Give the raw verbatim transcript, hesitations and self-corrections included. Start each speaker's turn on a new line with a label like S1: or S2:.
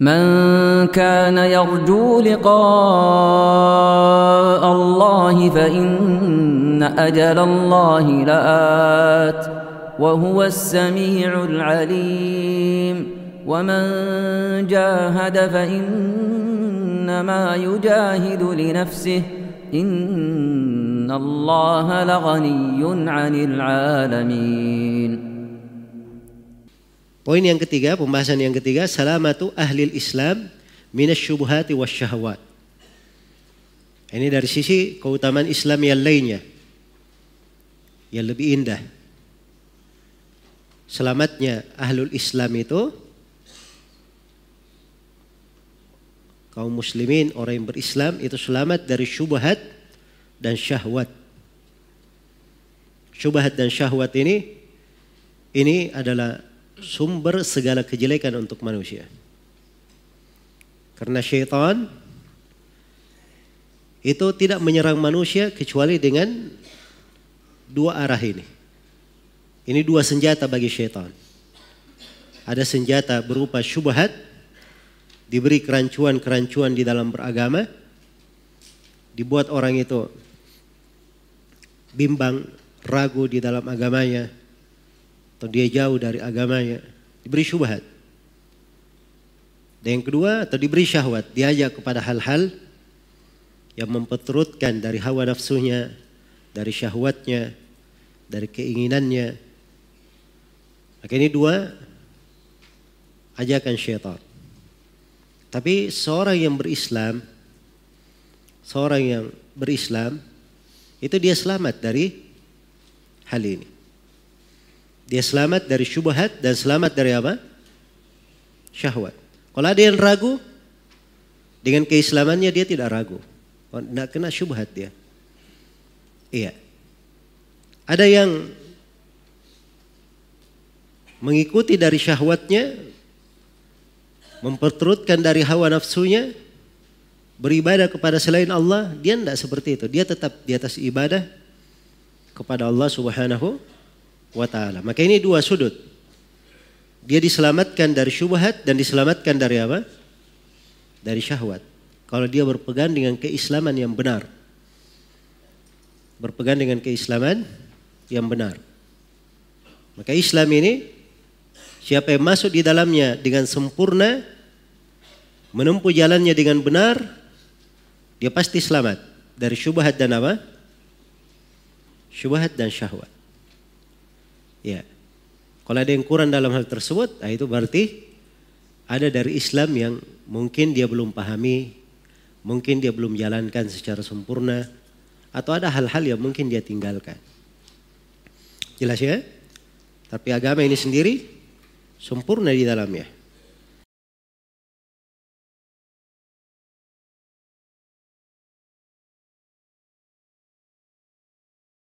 S1: من كان يرجو لقاء الله فإن أجل الله لآت وهو السميع العليم ومن جاهد فإنما يجاهد لنفسه إن الله لغني عن العالمين.
S2: Poin yang ketiga, pembahasan yang ketiga, salamatu ahlil Islam minasyubuhati wasyahawat. Ini dari sisi keutamaan Islam yang lainnya, yang lebih indah. Selamatnya ahlul Islam itu, kaum muslimin, orang yang berislam itu selamat dari syubhat dan syahwat. Syubhat dan syahwat ini, ini adalah sumber segala kejelekan untuk manusia. Karena syaitan itu tidak menyerang manusia kecuali dengan dua arah ini. Ini dua senjata bagi syaitan. Ada senjata berupa syubhat, diberi kerancuan-kerancuan di dalam beragama, dibuat orang itu bimbang, ragu di dalam agamanya, atau dia jauh dari agamanya, diberi syubhat. Dan yang kedua, atau diberi syahwat, diajak kepada hal-hal yang memperturutkan dari hawa nafsunya, dari syahwatnya, dari keinginannya. Maka ini dua ajakan syaitan. Tapi seorang yang berislam, seorang yang berislam, itu dia selamat dari hal ini. Dia selamat dari syubhat dan selamat dari apa? Syahwat. Kalau ada yang ragu dengan keislamannya, dia tidak ragu. Tidak kena syubhat dia. Iya. Ada yang mengikuti dari syahwatnya, memperturutkan dari hawa nafsunya, beribadah kepada selain Allah, dia tidak seperti itu. Dia tetap di atas ibadah kepada Allah Subhanahu wa ta'ala. Maka ini dua sudut. Dia diselamatkan dari syubhat dan diselamatkan dari apa? Dari syahwat. Kalau dia berpegang dengan keislaman yang benar. Berpegang dengan keislaman yang benar. Maka Islam ini, siapa yang masuk di dalamnya dengan sempurna, menempuh jalannya dengan benar, dia pasti selamat dari syubhat dan apa? Syubhat dan syahwat. Ya, kalau ada yang kurang dalam hal tersebut, nah itu berarti ada dari Islam yang mungkin dia belum pahami, mungkin dia belum jalankan secara sempurna, atau ada hal-hal yang mungkin dia tinggalkan. Jelas ya? Tapi agama ini sendiri sempurna di dalamnya.